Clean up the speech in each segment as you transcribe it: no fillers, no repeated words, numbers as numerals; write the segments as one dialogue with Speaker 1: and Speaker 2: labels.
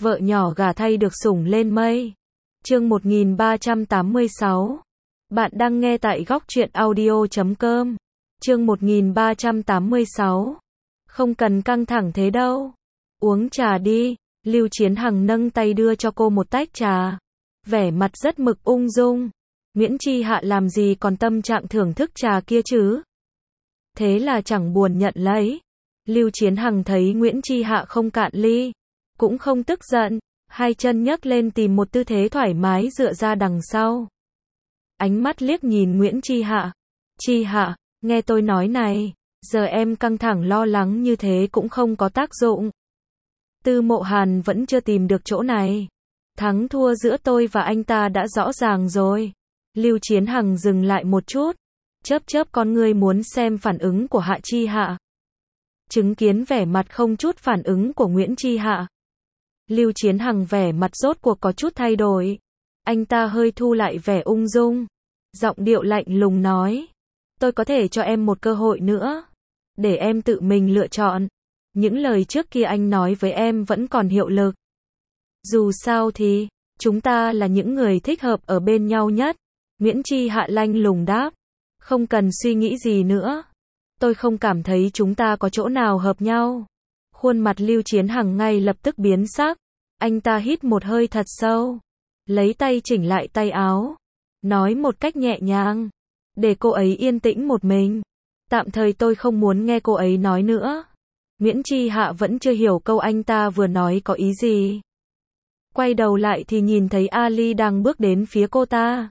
Speaker 1: Vợ nhỏ gả thay được sủng lên mây. Chương 1386. Bạn đang nghe tại góc truyện audio.com. Chương 1386. Không cần căng thẳng thế đâu. Uống trà đi. Lưu Chiến Hằng nâng tay đưa cho cô một tách trà. Vẻ mặt rất mực ung dung. Nguyễn Chi Hạ làm gì còn tâm trạng thưởng thức trà kia chứ? Thế là chẳng buồn nhận lấy. Lưu Chiến Hằng thấy Nguyễn Chi Hạ không cạn ly, cũng không tức giận, hai chân nhấc lên tìm một tư thế thoải mái dựa ra đằng sau. Ánh mắt liếc nhìn Nguyễn Chi Hạ. Chi Hạ, nghe tôi nói này, giờ em căng thẳng lo lắng như thế cũng không có tác dụng. Tư Mộ Hàn vẫn chưa tìm được chỗ này. Thắng thua giữa tôi và anh ta đã rõ ràng rồi. Lưu Chiến Hằng dừng lại một chút, chớp chớp con ngươi muốn xem phản ứng của Hạ Chi Hạ. Chứng kiến vẻ mặt không chút phản ứng của Nguyễn Chi Hạ, Lưu Chiến Hằng vẻ mặt rốt cuộc có chút thay đổi. Anh ta hơi thu lại vẻ ung dung, giọng điệu lạnh lùng nói: tôi có thể cho em một cơ hội nữa, để em tự mình lựa chọn. Những lời trước kia anh nói với em vẫn còn hiệu lực. Dù sao thì, chúng ta là những người thích hợp ở bên nhau nhất. Nguyễn Chi Hạ lạnh lùng đáp. Không cần suy nghĩ gì nữa. Tôi không cảm thấy chúng ta có chỗ nào hợp nhau. Khuôn mặt Lưu Chiến Hằng ngay lập tức biến sắc. Anh ta hít một hơi thật sâu, lấy tay chỉnh lại tay áo, nói một cách nhẹ nhàng, để cô ấy yên tĩnh một mình. Tạm thời tôi không muốn nghe cô ấy nói nữa. Nguyễn Chi Hạ vẫn chưa hiểu câu anh ta vừa nói có ý gì. Quay đầu lại thì nhìn thấy Ali đang bước đến phía cô ta.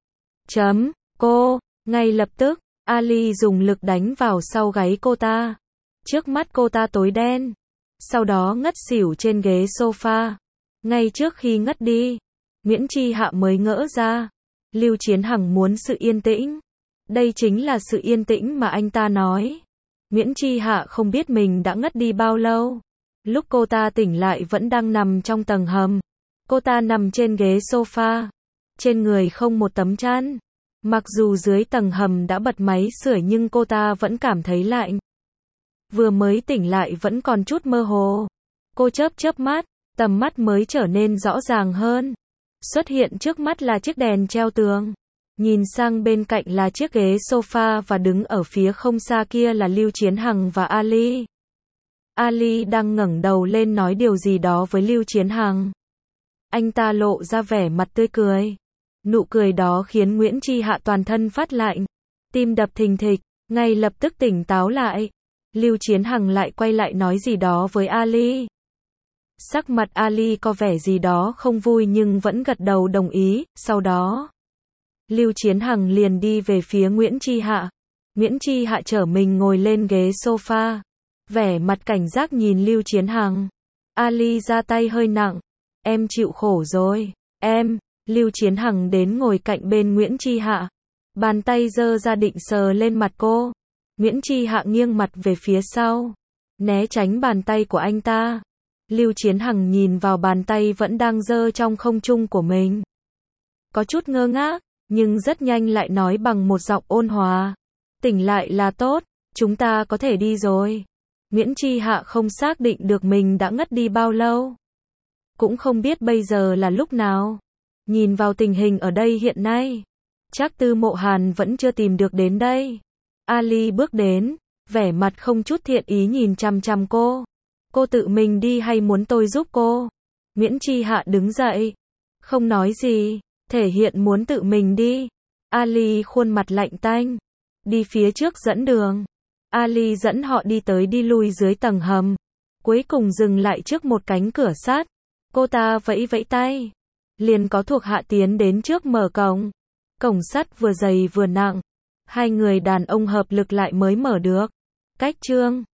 Speaker 1: Cô, ngay lập tức, Ali dùng lực đánh vào sau gáy cô ta. Trước mắt cô ta tối đen, sau đó ngất xỉu trên ghế sofa. Ngay trước khi ngất đi, Nguyễn Chi Hạ mới ngỡ ra, Lưu Chiến Hằng muốn sự yên tĩnh. Đây chính là sự yên tĩnh mà anh ta nói. Nguyễn Chi Hạ không biết mình đã ngất đi bao lâu. Lúc cô ta tỉnh lại vẫn đang nằm trong tầng hầm. Cô ta nằm trên ghế sofa, trên người không một tấm chăn. Mặc dù dưới tầng hầm đã bật máy sưởi nhưng cô ta vẫn cảm thấy lạnh. Vừa mới tỉnh lại vẫn còn chút mơ hồ. Cô chớp mắt, tầm mắt mới trở nên rõ ràng hơn. Xuất hiện trước mắt là chiếc đèn treo tường. Nhìn sang bên cạnh là chiếc ghế sofa và đứng ở phía không xa kia là Lưu Chiến Hằng và Ali. Ali đang ngẩng đầu lên nói điều gì đó với Lưu Chiến Hằng. Anh ta lộ ra vẻ mặt tươi cười. Nụ cười đó khiến Nguyễn Chi Hạ toàn thân phát lạnh, tim đập thình thịch, ngay lập tức tỉnh táo lại. Lưu Chiến Hằng lại quay lại nói gì đó với Ali. Sắc mặt Ali có vẻ gì đó không vui nhưng vẫn gật đầu đồng ý. Sau đó, Lưu Chiến Hằng liền đi về phía Nguyễn Chi Hạ. Nguyễn Chi Hạ trở mình ngồi lên ghế sofa, vẻ mặt cảnh giác nhìn Lưu Chiến Hằng. Ali ra tay hơi nặng. Em chịu khổ rồi. Lưu Chiến Hằng đến ngồi cạnh bên Nguyễn Chi Hạ. Bàn tay giơ ra định sờ lên mặt cô. Nguyễn Chi Hạ nghiêng mặt về phía sau, né tránh bàn tay của anh ta. Lưu Chiến Hằng nhìn vào bàn tay vẫn đang giơ trong không trung của mình. Có chút ngơ ngác, nhưng rất nhanh lại nói bằng một giọng ôn hòa. Tỉnh lại là tốt, chúng ta có thể đi rồi. Nguyễn Chi Hạ không xác định được mình đã ngất đi bao lâu. Cũng không biết bây giờ là lúc nào. Nhìn vào tình hình ở đây hiện nay, chắc Tư Mộ Hàn vẫn chưa tìm được đến đây. Ali bước đến, vẻ mặt không chút thiện ý nhìn chằm chằm cô. Cô tự mình đi hay muốn tôi giúp cô? Nguyễn Chi Hạ đứng dậy, không nói gì, thể hiện muốn tự mình đi. Ali khuôn mặt lạnh tanh, đi phía trước dẫn đường. Ali dẫn họ đi tới đi lui dưới tầng hầm, cuối cùng dừng lại trước một cánh cửa sắt. Cô ta vẫy vẫy tay, liền có thuộc hạ tiến đến trước mở cổng. Cổng sắt vừa dày vừa nặng, hai người đàn ông hợp lực lại mới mở được. Cách chương